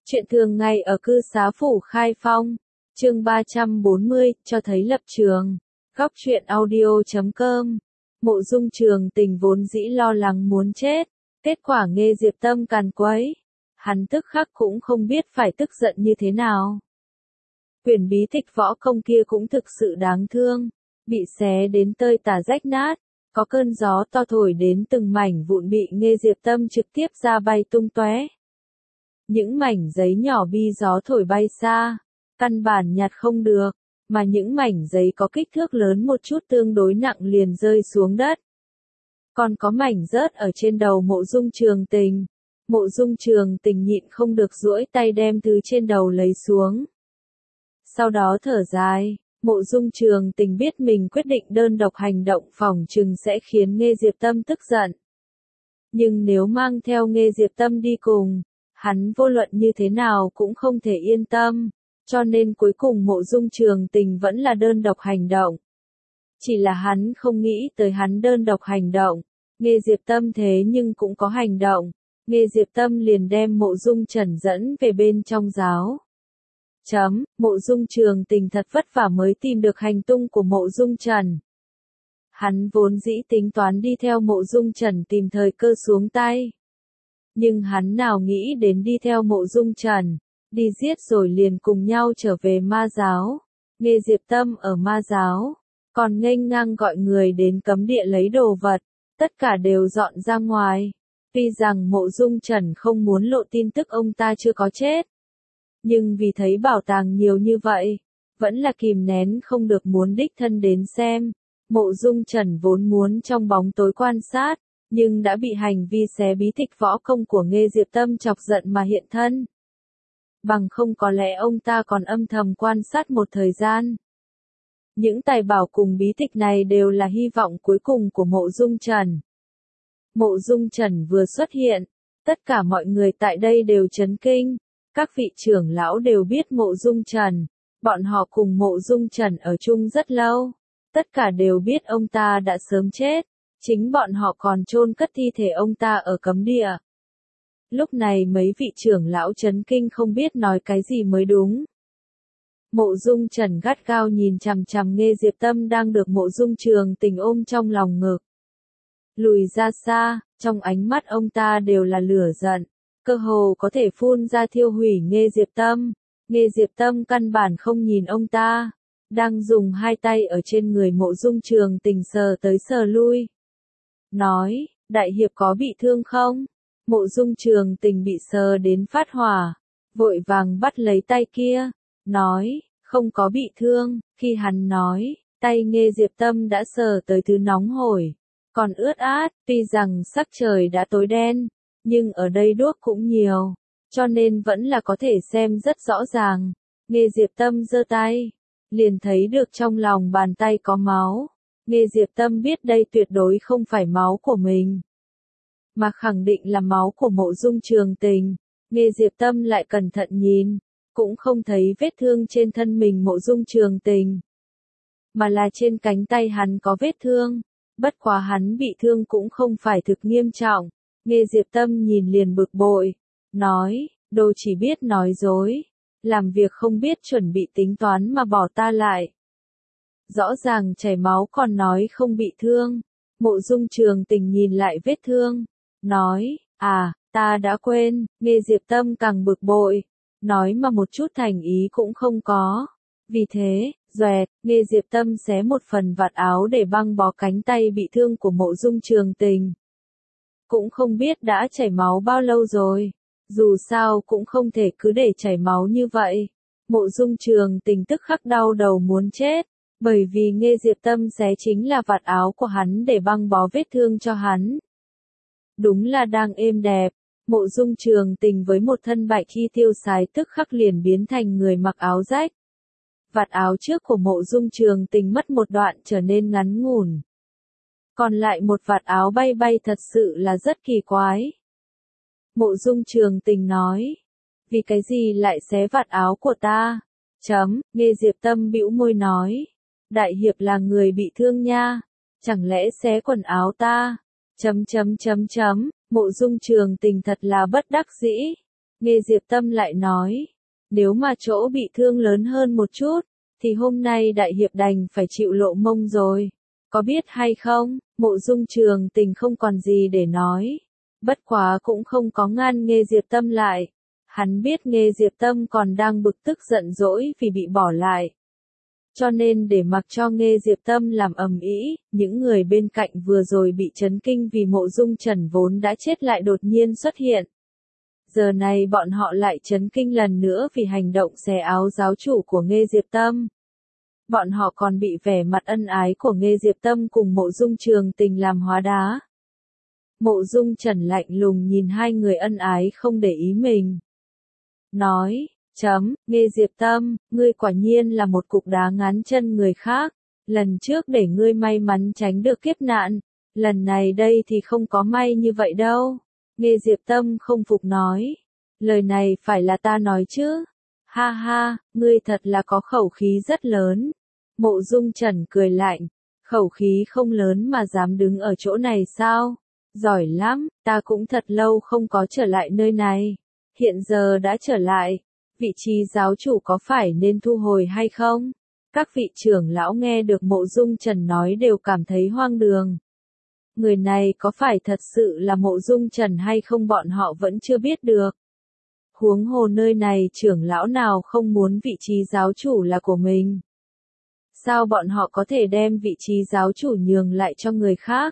Chuyện thường ngày ở cư xá phủ Khai Phong, chương 340, cho thấy lập trường. Góc truyện audio.com. Mộ Dung Trường Tình vốn dĩ lo lắng muốn chết, kết quả nghe Diệp Tâm càn quấy, hắn tức khắc cũng không biết phải tức giận như thế nào. Quyển bí tịch võ công kia cũng thực sự đáng thương, bị xé đến tơi tả rách nát, có cơn gió to thổi đến từng mảnh vụn bị nghe Diệp Tâm trực tiếp ra bay tung tóe. Những mảnh giấy nhỏ bi gió thổi bay xa, căn bản nhặt không được, mà những mảnh giấy có kích thước lớn một chút tương đối nặng liền rơi xuống đất. Còn có mảnh rớt ở trên đầu Mộ Dung Trường Tình. Mộ Dung Trường Tình nhịn không được duỗi tay đem thứ trên đầu lấy xuống. Sau đó thở dài, Mộ Dung Trường Tình biết mình quyết định đơn độc hành động phỏng chừng sẽ khiến Nghê Diệp Tâm tức giận. Nhưng nếu mang theo Nghê Diệp Tâm đi cùng, hắn vô luận như thế nào cũng không thể yên tâm, cho nên cuối cùng Mộ Dung Trường Tình vẫn là đơn độc hành động. Chỉ là hắn không nghĩ tới hắn đơn độc hành động, Nghê Diệp Tâm thế nhưng cũng có hành động, Nghê Diệp Tâm liền đem Mộ Dung Trần dẫn về bên trong giáo. Mộ Dung Trường Tình thật vất vả mới tìm được hành tung của Mộ Dung Trần. Hắn vốn dĩ tính toán đi theo Mộ Dung Trần tìm thời cơ xuống tay. Nhưng hắn nào nghĩ đến đi theo Mộ Dung Trần, đi giết rồi liền cùng nhau trở về ma giáo. Nghe Diệp Tâm ở ma giáo, còn nghênh ngang gọi người đến cấm địa lấy đồ vật, tất cả đều dọn ra ngoài. Tuy rằng Mộ Dung Trần không muốn lộ tin tức ông ta chưa có chết, nhưng vì thấy bảo tàng nhiều như vậy, vẫn là kìm nén không được muốn đích thân đến xem. Mộ Dung Trần vốn muốn trong bóng tối quan sát, nhưng đã bị hành vi xé bí tịch võ công của Nghê Diệp Tâm chọc giận mà hiện thân. Bằng không có lẽ ông ta còn âm thầm quan sát một thời gian. Những tài bảo cùng bí tịch này đều là hy vọng cuối cùng của Mộ Dung Trần. Mộ Dung Trần vừa xuất hiện, tất cả mọi người tại đây đều chấn kinh. Các vị trưởng lão đều biết Mộ Dung Trần, bọn họ cùng Mộ Dung Trần ở chung rất lâu, tất cả đều biết ông ta đã sớm chết, chính bọn họ còn chôn cất thi thể ông ta ở cấm địa. Lúc này mấy vị trưởng lão chấn kinh không biết nói cái gì mới đúng. Mộ Dung Trần gắt gao nhìn chằm chằm Nghê Diệp Tâm đang được Mộ Dung Trường Tình ôm trong lòng ngực. Lùi ra xa, trong ánh mắt ông ta đều là lửa giận, cơ hồ có thể phun ra thiêu hủy Nghê Diệp Tâm. Nghê Diệp Tâm căn bản không nhìn ông ta, đang dùng hai tay ở trên người Mộ Dung Trường Tình sờ tới sờ lui. Nói, đại hiệp có bị thương không? Mộ Dung Trường Tình bị sờ đến phát hỏa, vội vàng bắt lấy tay kia, nói, không có bị thương. Khi hắn nói, tay Nghê Diệp Tâm đã sờ tới thứ nóng hổi, còn ướt át. Tuy rằng sắc trời đã tối đen, nhưng ở đây đuốc cũng nhiều, cho nên vẫn là có thể xem rất rõ ràng. Nghê Diệp Tâm giơ tay, liền thấy được trong lòng bàn tay có máu. Nghê Diệp Tâm biết đây tuyệt đối không phải máu của mình, mà khẳng định là máu của Mộ Dung Trường Tình. Nghê Diệp Tâm lại cẩn thận nhìn, cũng không thấy vết thương trên thân mình Mộ Dung Trường Tình, mà là trên cánh tay hắn có vết thương, bất quá hắn bị thương cũng không phải thực nghiêm trọng. Nghê Diệp Tâm nhìn liền bực bội, nói, đồ chỉ biết nói dối, làm việc không biết chuẩn bị tính toán mà bỏ ta lại. Rõ ràng chảy máu còn nói không bị thương. Mộ Dung Trường Tình nhìn lại vết thương, nói, ta đã quên. Nghê Diệp Tâm càng bực bội, nói mà một chút thành ý cũng không có. Vì thế, doẹt, Nghê Diệp Tâm xé một phần vạt áo để băng bó cánh tay bị thương của Mộ Dung Trường Tình. Cũng không biết đã chảy máu bao lâu rồi, dù sao cũng không thể cứ để chảy máu như vậy. Mộ Dung Trường Tình tức khắc đau đầu muốn chết, bởi vì Nghê Diệp Tâm xé chính là vạt áo của hắn để băng bó vết thương cho hắn. Đúng là đang êm đẹp, Mộ Dung Trường Tình với một thân bạch y tiêu sái tức khắc liền biến thành người mặc áo rách. Vạt áo trước của Mộ Dung Trường Tình mất một đoạn trở nên ngắn ngủn, còn lại một vạt áo bay bay thật sự là rất kỳ quái. Mộ Dung Trường Tình nói, vì cái gì lại xé vạt áo của ta? Nghê Diệp Tâm bĩu môi nói, đại hiệp là người bị thương nha, chẳng lẽ xé quần áo ta? Mộ Dung Trường Tình thật là bất đắc dĩ. Nghe Diệp Tâm lại nói, nếu mà chỗ bị thương lớn hơn một chút, thì hôm nay đại hiệp đành phải chịu lộ mông rồi. Có biết hay không, Mộ Dung Trường Tình không còn gì để nói. Bất quá cũng không có ngăn Nghe Diệp Tâm lại. Hắn biết Nghe Diệp Tâm còn đang bực tức giận dỗi vì bị bỏ lại. Cho nên để mặc cho Nghe Diệp Tâm làm ầm ĩ, những người bên cạnh vừa rồi bị chấn kinh vì Mộ Dung Trần vốn đã chết lại đột nhiên xuất hiện. Giờ này bọn họ lại chấn kinh lần nữa vì hành động xé áo giáo chủ của Nghe Diệp Tâm. Bọn họ còn bị vẻ mặt ân ái của Nghe Diệp Tâm cùng Mộ Dung Trường Tình làm hóa đá. Mộ Dung Trần lạnh lùng nhìn hai người ân ái không để ý mình. Nói, Nghe Diệp Tâm, ngươi quả nhiên là một cục đá ngán chân người khác. Lần trước để ngươi may mắn tránh được kiếp nạn, lần này đây thì không có may như vậy đâu. Nghe Diệp Tâm không phục nói. Lời này phải là ta nói chứ. Ha ha, ngươi thật là có khẩu khí rất lớn. Mộ Dung Trần cười lạnh. Khẩu khí không lớn mà dám đứng ở chỗ này sao? Giỏi lắm, ta cũng thật lâu không có trở lại nơi này. Hiện giờ đã trở lại. Vị trí giáo chủ có phải nên thu hồi hay không? Các vị trưởng lão nghe được Mộ Dung Trần nói đều cảm thấy hoang đường. Người này có phải thật sự là Mộ Dung Trần hay không bọn họ vẫn chưa biết được. Huống hồ nơi này trưởng lão nào không muốn vị trí giáo chủ là của mình. Sao bọn họ có thể đem vị trí giáo chủ nhường lại cho người khác?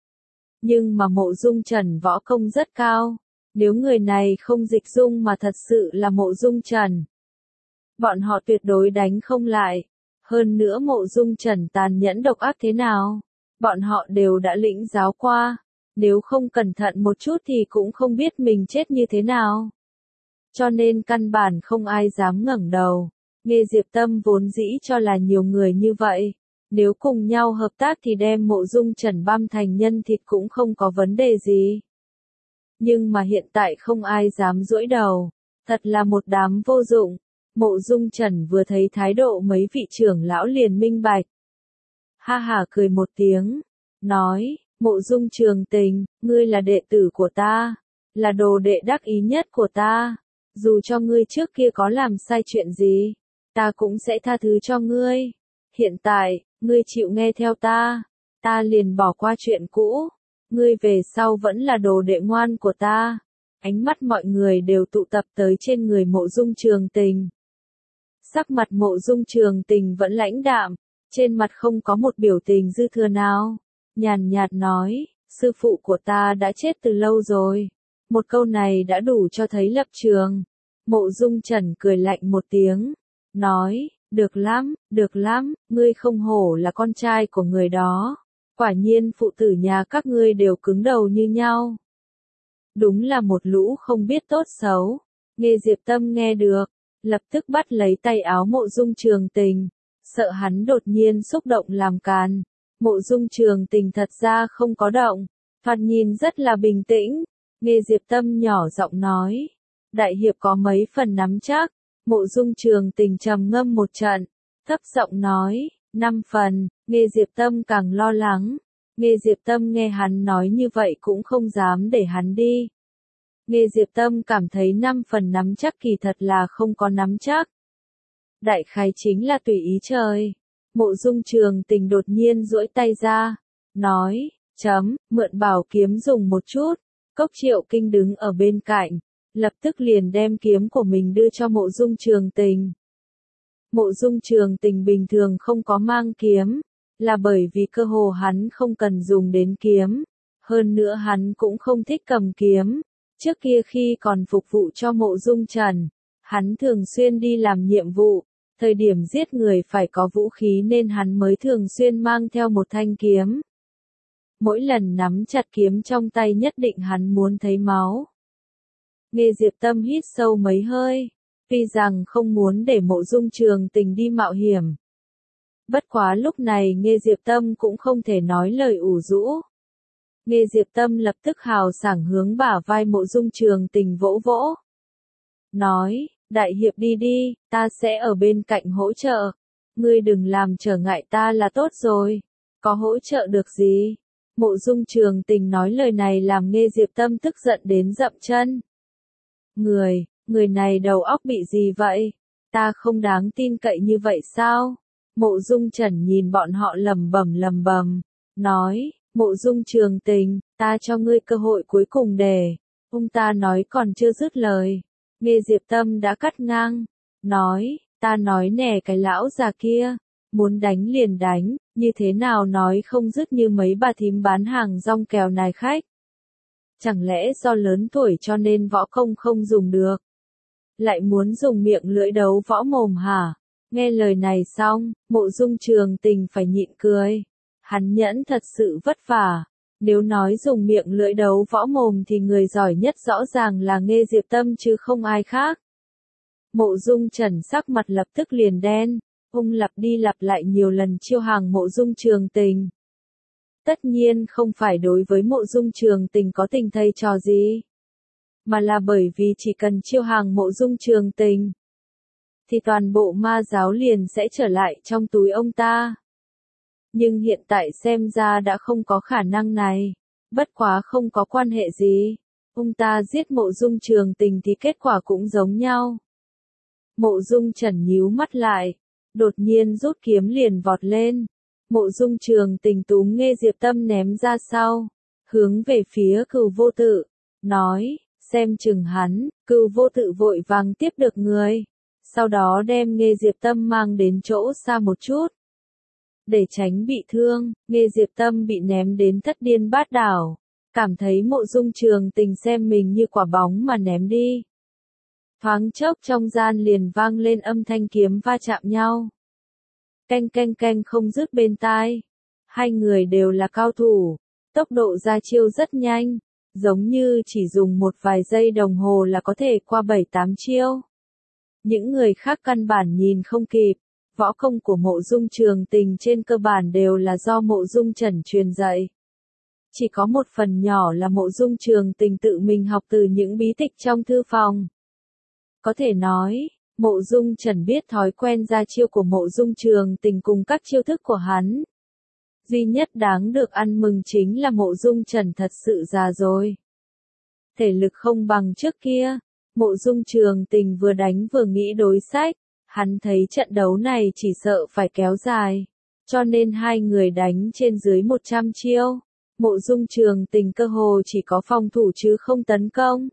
Nhưng mà Mộ Dung Trần võ công rất cao. Nếu người này không dịch dung mà thật sự là Mộ Dung Trần, bọn họ tuyệt đối đánh không lại. Hơn nữa Mộ Dung Trần tàn nhẫn độc ác thế nào, bọn họ đều đã lĩnh giáo qua. Nếu không cẩn thận một chút thì cũng không biết mình chết như thế nào. Cho nên căn bản không ai dám ngẩng đầu. Nghe Diệp Tâm vốn dĩ cho là nhiều người như vậy. Nếu cùng nhau hợp tác thì đem Mộ Dung Trần băm thành nhân thịt cũng không có vấn đề gì. Nhưng mà hiện tại không ai dám duỗi đầu. Thật là một đám vô dụng. Mộ Dung Trần vừa thấy thái độ mấy vị trưởng lão liền minh bạch. Ha ha cười một tiếng. Nói, Mộ Dung Trường Tình, ngươi là đệ tử của ta. Là đồ đệ đắc ý nhất của ta. Dù cho ngươi trước kia có làm sai chuyện gì, ta cũng sẽ tha thứ cho ngươi. Hiện tại, ngươi chịu nghe theo ta. Ta liền bỏ qua chuyện cũ. Ngươi về sau vẫn là đồ đệ ngoan của ta. Ánh mắt mọi người đều tụ tập tới trên người Mộ Dung Trường Tình. Sắc mặt Mộ Dung Trường Tình vẫn lãnh đạm, trên mặt không có một biểu tình dư thừa nào. Nhàn nhạt nói, sư phụ của ta đã chết từ lâu rồi. Một câu này đã đủ cho thấy lập trường. Mộ Dung Trần cười lạnh một tiếng, nói, được lắm, ngươi không hổ là con trai của người đó. Quả nhiên phụ tử nhà các ngươi đều cứng đầu như nhau. Đúng là một lũ không biết tốt xấu. Nghe Diệp Tâm nghe được, lập tức bắt lấy tay áo Mộ Dung Trường Tình, sợ hắn đột nhiên xúc động làm càn. Mộ Dung Trường Tình thật ra không có động, thoạt nhìn rất là bình tĩnh. Nghe Diệp Tâm nhỏ giọng nói, đại hiệp có mấy phần nắm chắc. Mộ Dung Trường Tình trầm ngâm một trận, thấp giọng nói, 5 phần. Nghe Diệp Tâm càng lo lắng. Nghe Diệp Tâm nghe hắn nói như vậy cũng không dám để hắn đi. Nghe Diệp Tâm cảm thấy 5 phần nắm chắc kỳ thật là không có nắm chắc. Đại khái chính là tùy ý trời. Mộ Dung Trường Tình đột nhiên duỗi tay ra, nói, mượn bảo kiếm dùng một chút. Cốc Triệu Kinh đứng ở bên cạnh, lập tức liền đem kiếm của mình đưa cho Mộ Dung Trường Tình. Mộ Dung Trường Tình bình thường không có mang kiếm, là bởi vì cơ hồ hắn không cần dùng đến kiếm. Hơn nữa hắn cũng không thích cầm kiếm. Trước kia khi còn phục vụ cho Mộ Dung Trần, hắn thường xuyên đi làm nhiệm vụ. Thời điểm giết người phải có vũ khí nên hắn mới thường xuyên mang theo một thanh kiếm. Mỗi lần nắm chặt kiếm trong tay nhất định hắn muốn thấy máu. Nghe Diệp Tâm hít sâu mấy hơi, tuy rằng không muốn để Mộ Dung Trường Tình đi mạo hiểm. Bất quá lúc này Nghe Diệp Tâm cũng không thể nói lời ủ rũ. Nghe Diệp Tâm lập tức hào sảng hướng bả vai Mộ Dung Trường Tình vỗ vỗ. Nói, đại hiệp đi đi, ta sẽ ở bên cạnh hỗ trợ. Ngươi đừng làm trở ngại ta là tốt rồi. Có hỗ trợ được gì? Mộ Dung Trường Tình nói lời này làm Nghe Diệp Tâm tức giận đến dậm chân. Người này đầu óc bị gì vậy? Ta không đáng tin cậy như vậy sao? Mộ Dung Trần nhìn bọn họ lẩm bẩm, nói, Mộ Dung Trường Tình, ta cho ngươi cơ hội cuối cùng để. Ông ta nói còn chưa dứt lời. Nghe Diệp Tâm đã cắt ngang, nói, ta nói nè cái lão già kia, muốn đánh liền đánh, như thế nào nói không dứt như mấy bà thím bán hàng rong kèo nài khách. Chẳng lẽ do lớn tuổi cho nên võ công không dùng được? Lại muốn dùng miệng lưỡi đấu võ mồm hả? Nghe lời này xong, Mộ Dung Trường Tình phải nhịn cười. Hắn nhẫn thật sự vất vả. Nếu nói dùng miệng lưỡi đấu võ mồm thì người giỏi nhất rõ ràng là Nghê Diệp Tâm chứ không ai khác. Mộ Dung Trần sắc mặt lập tức liền đen, ông lặp đi lặp lại nhiều lần chiêu hàng Mộ Dung Trường Tình. Tất nhiên không phải đối với Mộ Dung Trường Tình có tình thầy trò gì, mà là bởi vì chỉ cần chiêu hàng Mộ Dung Trường Tình, thì toàn bộ ma giáo liền sẽ trở lại trong túi ông ta. Nhưng hiện tại xem ra đã không có khả năng này, bất quá không có quan hệ gì, ông ta giết Mộ Dung Trường Tình thì kết quả cũng giống nhau. Mộ Dung Trần nhíu mắt lại, đột nhiên rút kiếm liền vọt lên. Mộ Dung Trường Tình túm Nghê Diệp Tâm ném ra sau, hướng về phía Cửu Vô Tự, nói, xem chừng hắn. Cửu Vô Tự vội vàng tiếp được người, sau đó đem Nghê Diệp Tâm mang đến chỗ xa một chút. Để tránh bị thương, Nghê Diệp Tâm bị ném đến thất điên bát đảo, cảm thấy Mộ Dung Trường Tình xem mình như quả bóng mà ném đi. Thoáng chốc trong gian liền vang lên âm thanh kiếm va chạm nhau. Canh canh canh không dứt bên tai. Hai người đều là cao thủ, tốc độ ra chiêu rất nhanh, giống như chỉ dùng một vài giây đồng hồ là có thể qua 7-8 chiêu. Những người khác căn bản nhìn không kịp, võ công của Mộ Dung Trường Tình trên cơ bản đều là do Mộ Dung Trần truyền dạy. Chỉ có một phần nhỏ là Mộ Dung Trường Tình tự mình học từ những bí tịch trong thư phòng. Có thể nói, Mộ Dung Trần biết thói quen ra chiêu của Mộ Dung Trường Tình cùng các chiêu thức của hắn. Duy nhất đáng được ăn mừng chính là Mộ Dung Trần thật sự già rồi. Thể lực không bằng trước kia, Mộ Dung Trường Tình vừa đánh vừa nghĩ đối sách, hắn thấy trận đấu này chỉ sợ phải kéo dài, cho nên hai người đánh trên dưới 100 chiêu. Mộ Dung Trường Tình cơ hồ chỉ có phòng thủ chứ không tấn công.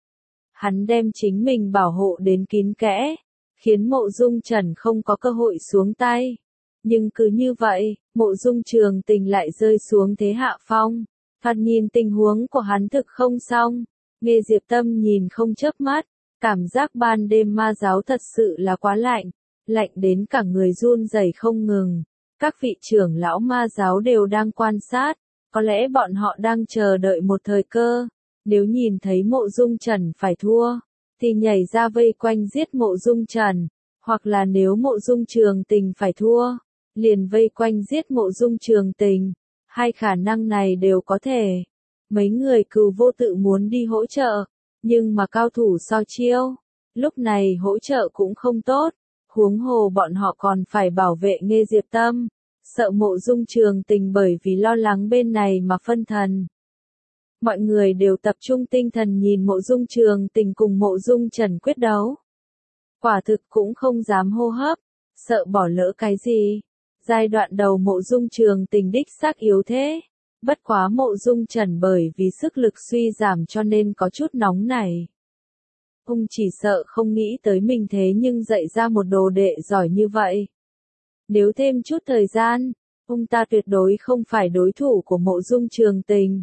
Hắn đem chính mình bảo hộ đến kín kẽ, khiến Mộ Dung Trần không có cơ hội xuống tay. Nhưng cứ như vậy, Mộ Dung Trường Tình lại rơi xuống thế hạ phong. Thoạt nhìn tình huống của hắn thực không xong. Nghê Diệp Tâm nhìn không chớp mắt, cảm giác ban đêm ma giáo thật sự là quá lạnh, lạnh đến cả người run rẩy không ngừng. Các vị trưởng lão ma giáo đều đang quan sát, có lẽ bọn họ đang chờ đợi một thời cơ. Nếu nhìn thấy Mộ Dung Trần phải thua, thì nhảy ra vây quanh giết Mộ Dung Trần, hoặc là nếu Mộ Dung Trường Tình phải thua, liền vây quanh giết Mộ Dung Trường Tình. Hai khả năng này đều có thể. Mấy người Cửu Vô Tự muốn đi hỗ trợ, nhưng mà cao thủ so chiêu, lúc này hỗ trợ cũng không tốt, huống hồ bọn họ còn phải bảo vệ Nghê Diệp Tâm, sợ Mộ Dung Trường Tình bởi vì lo lắng bên này mà phân thần. Mọi người đều tập trung tinh thần nhìn Mộ Dung Trường Tình cùng Mộ Dung Trần quyết đấu. Quả thực cũng không dám hô hấp, sợ bỏ lỡ cái gì. Giai đoạn đầu Mộ Dung Trường Tình đích xác yếu thế. Bất quá Mộ Dung Trần bởi vì sức lực suy giảm cho nên có chút nóng nảy. Ông chỉ sợ không nghĩ tới mình thế nhưng dạy ra một đồ đệ giỏi như vậy. Nếu thêm chút thời gian, ông ta tuyệt đối không phải đối thủ của Mộ Dung Trường Tình.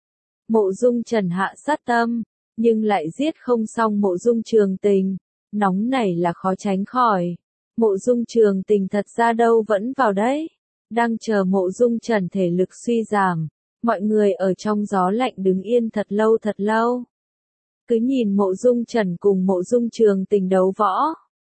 Mộ Dung Trần hạ sát tâm, nhưng lại giết không xong Mộ Dung Trường Tình. Nóng nảy là khó tránh khỏi. Mộ Dung Trường Tình thật ra đâu vẫn vào đấy. Đang chờ Mộ Dung Trần thể lực suy giảm, mọi người ở trong gió lạnh đứng yên thật lâu. Cứ nhìn Mộ Dung Trần cùng Mộ Dung Trường Tình đấu võ.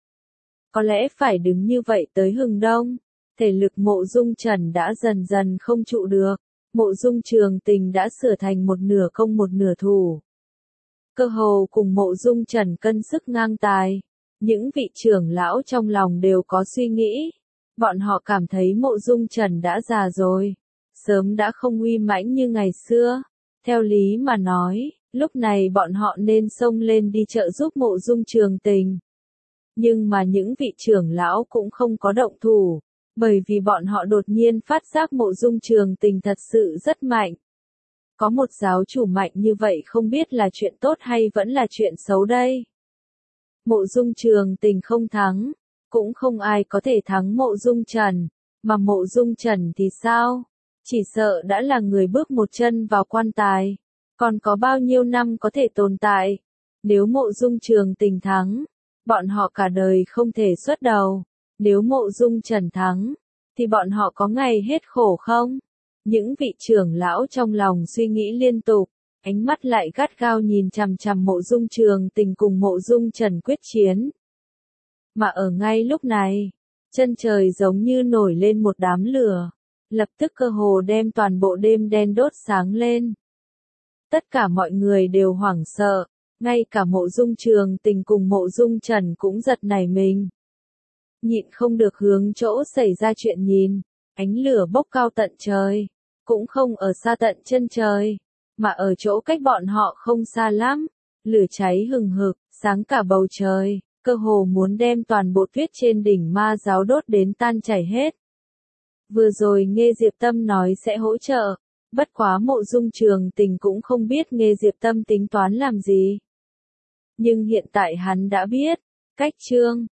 Có lẽ phải đứng như vậy tới hừng đông, thể lực Mộ Dung Trần đã dần dần không trụ được, Mộ Dung Trường Tình đã sửa thành một nửa công một nửa thủ. Cơ hồ cùng Mộ Dung Trần cân sức ngang tài, những vị trưởng lão trong lòng đều có suy nghĩ. Bọn họ cảm thấy Mộ Dung Trần đã già rồi, sớm đã không uy mãnh như ngày xưa. Theo lý mà nói, Lúc này bọn họ nên xông lên đi trợ giúp Mộ Dung Trường Tình. Nhưng mà những vị trưởng lão cũng không có động thủ, bởi vì bọn họ đột nhiên phát giác Mộ Dung Trường Tình thật sự rất mạnh. Có một giáo chủ mạnh như vậy không biết là chuyện tốt hay vẫn là chuyện xấu đây. Mộ Dung Trường Tình không thắng, cũng không ai có thể thắng Mộ Dung Trần, mà Mộ Dung Trần thì sao? Chỉ sợ đã là người bước một chân vào quan tài, còn có bao nhiêu năm có thể tồn tại? Nếu Mộ Dung Trường Tình thắng, bọn họ cả đời không thể xuất đầu. Nếu Mộ Dung Trần thắng, thì bọn họ có ngày hết khổ không? Những vị trưởng lão trong lòng suy nghĩ liên tục, ánh mắt lại gắt gao nhìn chằm chằm Mộ Dung Trường Tình cùng Mộ Dung Trần quyết chiến. Mà ở ngay lúc này, chân trời giống như nổi lên một đám lửa, lập tức cơ hồ đem toàn bộ đêm đen đốt sáng lên. Tất cả mọi người đều hoảng sợ, ngay cả Mộ Dung Trường Tình cùng Mộ Dung Trần cũng giật nảy mình. Nhịn không được hướng chỗ xảy ra chuyện nhìn, ánh lửa bốc cao tận trời, cũng không ở xa tận chân trời, mà ở chỗ cách bọn họ không xa lắm, lửa cháy hừng hực, sáng cả bầu trời, cơ hồ muốn đem toàn bộ tuyết trên đỉnh ma giáo đốt đến tan chảy hết. Vừa rồi nghe Diệp Tâm nói sẽ hỗ trợ, bất quá Mộ Dung Trường Tình cũng không biết nghe Diệp Tâm tính toán làm gì. Nhưng hiện tại hắn đã biết, cách chương